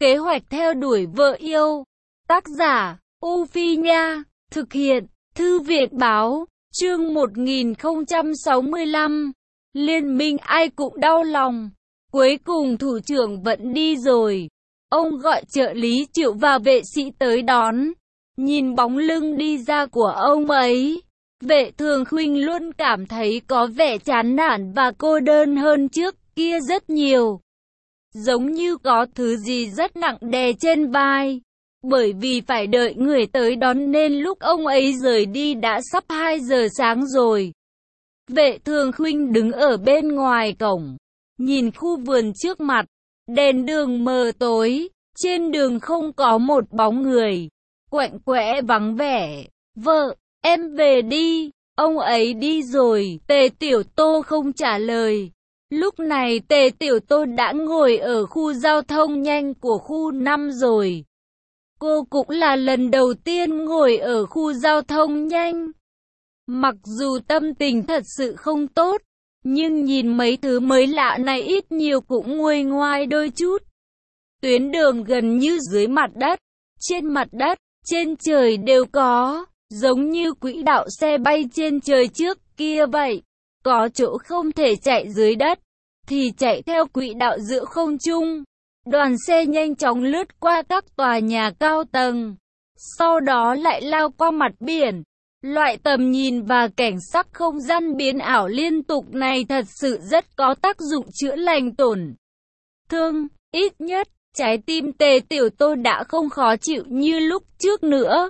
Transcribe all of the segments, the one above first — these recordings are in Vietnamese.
Kế hoạch theo đuổi vợ yêu. Tác giả, U Phi Nha. Thực hiện, Thư viện Báo. Chương 1065. Liên minh ai cũng đau lòng. Cuối cùng thủ trưởng vẫn đi rồi. Ông gọi trợ lý Triệu và vệ sĩ tới đón. Nhìn bóng lưng đi ra của ông ấy, Vệ Thường Khuynh luôn cảm thấy có vẻ chán nản và cô đơn hơn trước kia rất nhiều. Giống như có thứ gì rất nặng đè trên vai. Bởi vì phải đợi người tới đón nên lúc ông ấy rời đi đã sắp 2 giờ sáng rồi. Vệ Thường Khuynh đứng ở bên ngoài cổng, nhìn khu vườn trước mặt, đèn đường mờ tối, trên đường không có một bóng người, quạnh quẽ vắng vẻ. Vợ, em về đi, ông ấy đi rồi. Tề Tiểu Tô không trả lời. Lúc này Tề Tiểu Tô đã ngồi ở khu giao thông nhanh của khu 5 rồi. Cô cũng là lần đầu tiên ngồi ở khu giao thông nhanh. Mặc dù tâm tình thật sự không tốt, nhưng nhìn mấy thứ mới lạ này ít nhiều cũng nguôi ngoai đôi chút. Tuyến đường gần như dưới mặt đất, trên trời đều có, giống như quỹ đạo xe bay trên trời trước kia vậy. Có chỗ không thể chạy dưới đất, thì chạy theo quỹ đạo giữa không trung. Đoàn xe nhanh chóng lướt qua các tòa nhà cao tầng, sau đó lại lao qua mặt biển. Loại tầm nhìn và cảnh sắc không gian biến ảo liên tục này thật sự rất có tác dụng chữa lành tổn thương. Ít nhất, trái tim Tề Tiểu Tô đã không khó chịu như lúc trước nữa.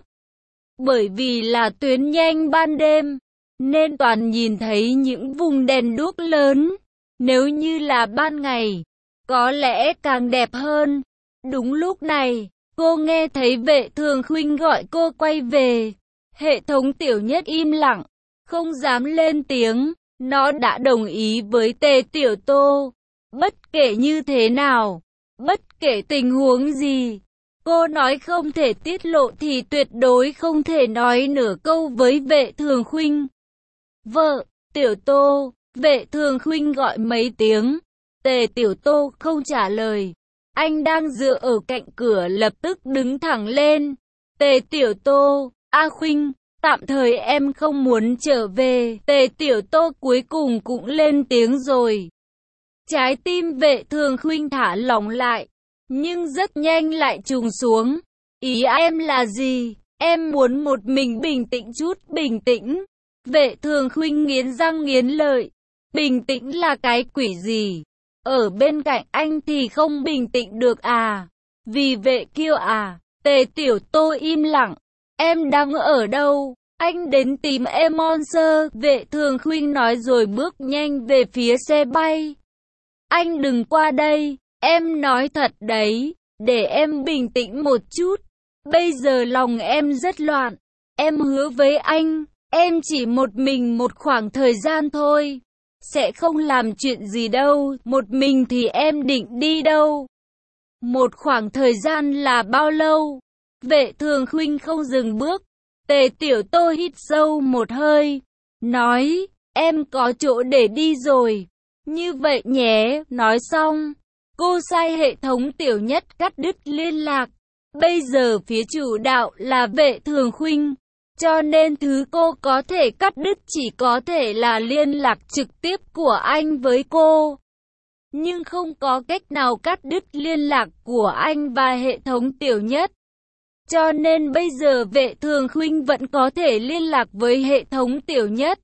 Bởi vì là tuyến nhanh ban đêm, nên toàn nhìn thấy những vùng đèn đuốc lớn. Nếu như là ban ngày, có lẽ càng đẹp hơn. Đúng lúc này, cô nghe thấy Vệ Thường Khuynh gọi cô quay về. Hệ thống Tiểu Nhất im lặng, không dám lên tiếng. Nó đã đồng ý với Tề Tiểu Tô. Bất kể như thế nào, bất kể tình huống gì, cô nói không thể tiết lộ thì tuyệt đối không thể nói nửa câu với Vệ Thường Khuynh. Vợ, Tiểu Tô. Vệ Thường Khuynh gọi mấy tiếng. Tề Tiểu Tô không trả lời. Anh đang dựa ở cạnh cửa lập tức đứng thẳng lên. Tề Tiểu Tô, A Khuynh, tạm thời em không muốn trở về. Tề Tiểu Tô cuối cùng cũng lên tiếng rồi. Trái tim Vệ Thường Khuynh thả lỏng lại, nhưng rất nhanh lại trùng xuống. Ý em là gì? Em muốn một mình bình tĩnh chút. Bình tĩnh? Vệ Thường Khuynh nghiến răng nghiến lợi. Bình tĩnh là cái quỷ gì? Ở bên cạnh anh thì không bình tĩnh được à? Vì Vệ Kiêu à? Tề Tiểu Tô im lặng. Em đang ở đâu? Anh đến tìm em Monster. Vệ Thường Khuynh nói rồi bước nhanh về phía xe bay. Anh đừng qua đây. Em nói thật đấy. Để em bình tĩnh một chút. Bây giờ lòng em rất loạn. Em hứa với anh, em chỉ một mình một khoảng thời gian thôi. Sẽ không làm chuyện gì đâu. Một mình thì em định đi đâu? Một khoảng thời gian là bao lâu? Vệ Thường Khuynh không dừng bước. Tề Tiểu Tô hít sâu một hơi, nói, em có chỗ để đi rồi. Như vậy nhé. Nói xong, cô sai hệ thống Tiểu Nhất cắt đứt liên lạc. Bây giờ phía chủ đạo là Vệ Thường Khuynh, cho nên thứ cô có thể cắt đứt chỉ có thể là liên lạc trực tiếp của anh với cô. Nhưng không có cách nào cắt đứt liên lạc của anh và hệ thống Tiểu Nhất. Cho nên bây giờ Vệ Thường Khuynh vẫn có thể liên lạc với hệ thống Tiểu Nhất.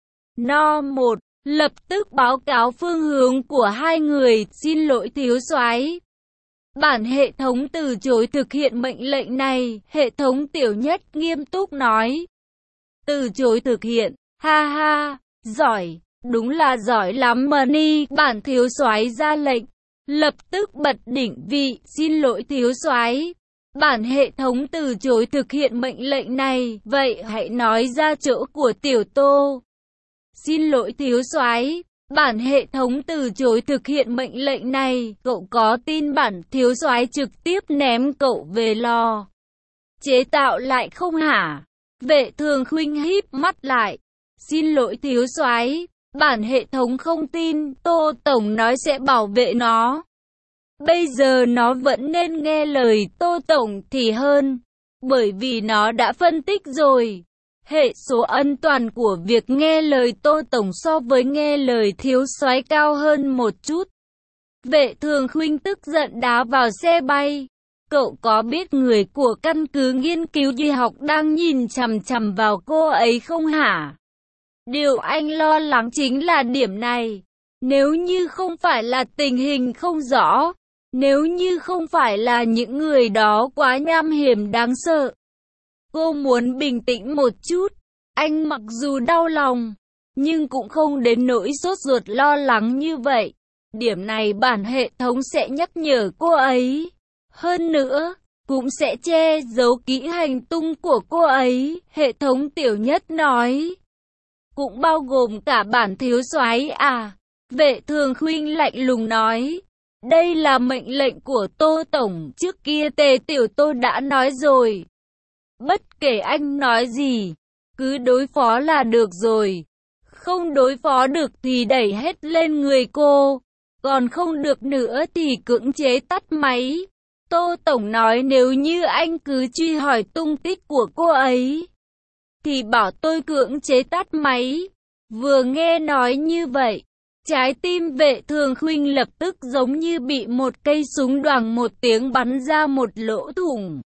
No 1. Lập tức báo cáo phương hướng của hai người. Xin lỗi thiếu soái. Bản hệ thống từ chối thực hiện mệnh lệnh này. Hệ thống Tiểu Nhất nghiêm túc nói. Từ chối thực hiện. Ha ha. Giỏi. Đúng là giỏi lắm Money. Bản thiếu soái ra lệnh. Lập tức bật đỉnh vị. Xin lỗi thiếu soái. Bản hệ thống từ chối thực hiện mệnh lệnh này. Vậy hãy nói ra chỗ của Tiểu Tô. Xin lỗi thiếu soái. Bản hệ thống từ chối thực hiện mệnh lệnh này. Cậu có tin bản thiếu soái trực tiếp ném cậu về lò chế tạo lại không hả? Vệ Thường Khuynh híp mắt lại. Xin lỗi thiếu soái. Bản hệ thống không tin. Tô Tổng nói sẽ bảo vệ nó. Bây giờ nó vẫn nên nghe lời Tô Tổng thì hơn, bởi vì nó đã phân tích rồi. Hệ số an toàn của việc nghe lời Tô Tổng so với nghe lời thiếu soái cao hơn một chút. Vệ Thường Khuynh tức giận đá vào xe bay. Cậu có biết người của căn cứ nghiên cứu y học đang nhìn chằm chằm vào cô ấy không hả? Điều anh lo lắng chính là điểm này. Nếu như không phải là tình hình không rõ, nếu như không phải là những người đó quá nham hiểm đáng sợ. Cô muốn bình tĩnh một chút. Anh mặc dù đau lòng, nhưng cũng không đến nỗi sốt ruột lo lắng như vậy. Điểm này bản hệ thống sẽ nhắc nhở cô ấy. Hơn nữa, cũng sẽ che giấu kỹ hành tung của cô ấy, hệ thống Tiểu Nhất nói. Cũng bao gồm cả bản thiếu soái à? Vệ Thường Khuynh lạnh lùng nói. Đây là mệnh lệnh của Tô Tổng, trước kia Tề Tiểu Tô đã nói rồi. Bất kể anh nói gì, cứ đối phó là được rồi. Không đối phó được thì đẩy hết lên người cô. Còn không được nữa thì cưỡng chế tắt máy. Tô Tổng nói nếu như anh cứ truy hỏi tung tích của cô ấy, thì bảo tôi cưỡng chế tắt máy. Vừa nghe nói như vậy, trái tim Vệ Thường Khuynh lập tức giống như bị một cây súng đoàng một tiếng bắn ra một lỗ thủng.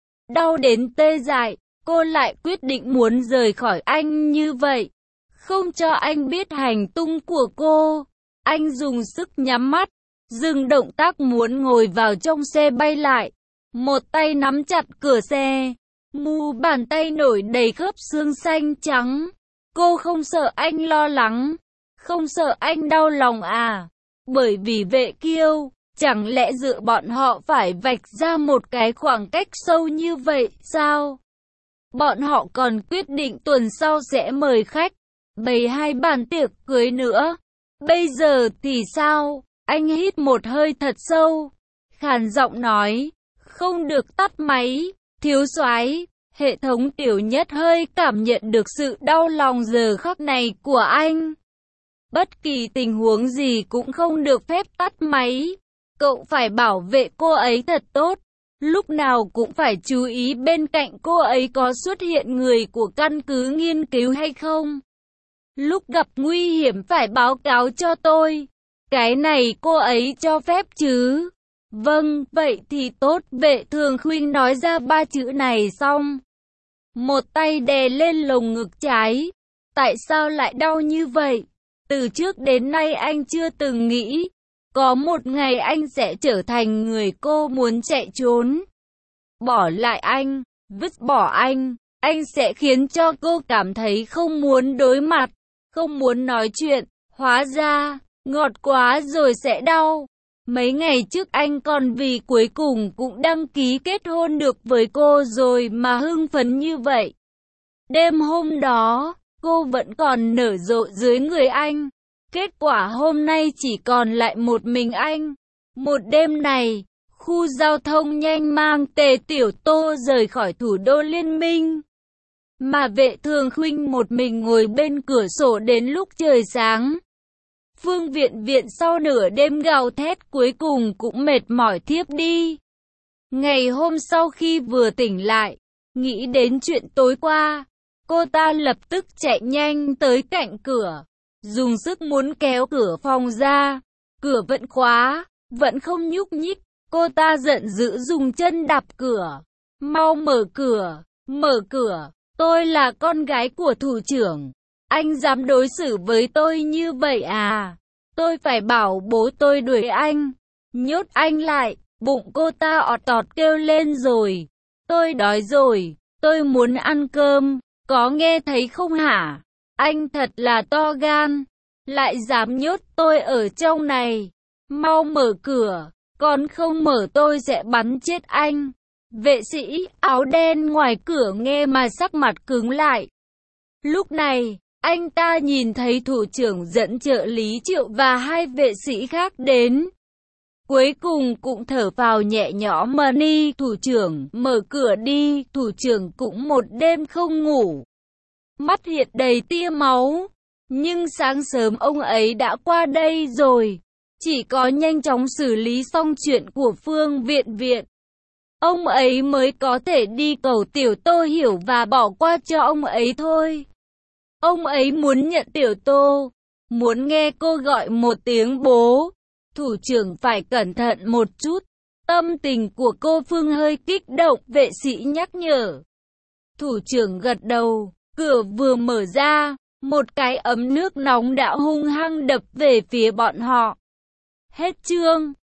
Đau đến tê dại, cô lại quyết định muốn rời khỏi anh như vậy. Không cho anh biết hành tung của cô. Anh dùng sức nhắm mắt, dừng động tác muốn ngồi vào trong xe bay lại. Một tay nắm chặt cửa xe, mu bàn tay nổi đầy khớp xương xanh trắng. Cô không sợ anh lo lắng, không sợ anh đau lòng à? Bởi vì Vệ Kiêu, chẳng lẽ giữa bọn họ phải vạch ra một cái khoảng cách sâu như vậy sao? Bọn họ còn quyết định tuần sau sẽ mời khách, bày 2 bàn tiệc cưới nữa. Bây giờ thì sao? Anh hít một hơi thật sâu, khàn giọng nói, không được tắt máy, thiếu soái. Hệ thống Tiểu Nhất hơi cảm nhận được sự đau lòng giờ khắc này của anh. Bất kỳ tình huống gì cũng không được phép tắt máy. Cậu phải bảo vệ cô ấy thật tốt. Lúc nào cũng phải chú ý bên cạnh cô ấy có xuất hiện người của căn cứ nghiên cứu hay không. Lúc gặp nguy hiểm phải báo cáo cho tôi. Cái này cô ấy cho phép chứ? Vâng, vậy thì tốt. Vệ Thường Khuynh nói ra 3 chữ này xong, một tay đè lên lồng ngực trái. Tại sao lại đau như vậy? Từ trước đến nay anh chưa từng nghĩ có một ngày anh sẽ trở thành người cô muốn chạy trốn. Bỏ lại anh, vứt bỏ anh sẽ khiến cho cô cảm thấy không muốn đối mặt, không muốn nói chuyện. Hóa ra, ngọt quá rồi sẽ đau. Mấy ngày trước anh còn vì cuối cùng cũng đăng ký kết hôn được với cô rồi mà hưng phấn như vậy. Đêm hôm đó, cô vẫn còn nở rộ dưới người anh. Kết quả hôm nay chỉ còn lại một mình anh. Một đêm này, khu giao thông nhanh mang Tề Tiểu Tô rời khỏi thủ đô liên minh. Mà Vệ Thường Khuynh một mình ngồi bên cửa sổ đến lúc trời sáng. Phương Viện Viện sau nửa đêm gào thét cuối cùng cũng mệt mỏi thiếp đi. Ngày hôm sau khi vừa tỉnh lại, nghĩ đến chuyện tối qua, cô ta lập tức chạy nhanh tới cạnh cửa, dùng sức muốn kéo cửa phòng ra. Cửa vẫn khóa, vẫn không nhúc nhích. Cô ta giận dữ dùng chân đạp cửa. Mau mở cửa, tôi là con gái của thủ trưởng. Anh dám đối xử với tôi như vậy à? Tôi phải bảo bố tôi đuổi anh, nhốt anh lại. Bụng cô ta ọt ọt kêu lên rồi. Tôi đói rồi, tôi muốn ăn cơm, có nghe thấy không hả? Anh thật là to gan, lại dám nhốt tôi ở trong này. Mau mở cửa, còn không mở tôi sẽ bắn chết anh. Vệ sĩ áo đen ngoài cửa nghe mà sắc mặt cứng lại. Lúc này, anh ta nhìn thấy thủ trưởng dẫn trợ lý Triệu và 2 vệ sĩ khác đến. Cuối cùng cũng thở phào nhẹ nhõm mà đi. Thủ trưởng, mở cửa đi. Thủ trưởng cũng một đêm không ngủ, mắt hiện đầy tia máu. Nhưng sáng sớm ông ấy đã qua đây rồi. Chỉ có nhanh chóng xử lý xong chuyện của Phương Viện, ông ấy mới có thể đi cầu Tiểu Tô hiểu và bỏ qua cho ông ấy thôi. Ông ấy muốn nhận Tiểu Tô, muốn nghe cô gọi một tiếng bố. Thủ trưởng phải cẩn thận một chút. Tâm tình của cô Phương hơi kích động, vệ sĩ nhắc nhở. Thủ trưởng gật đầu, cửa vừa mở ra, một cái ấm nước nóng đã hung hăng đập về phía bọn họ. Hết chương.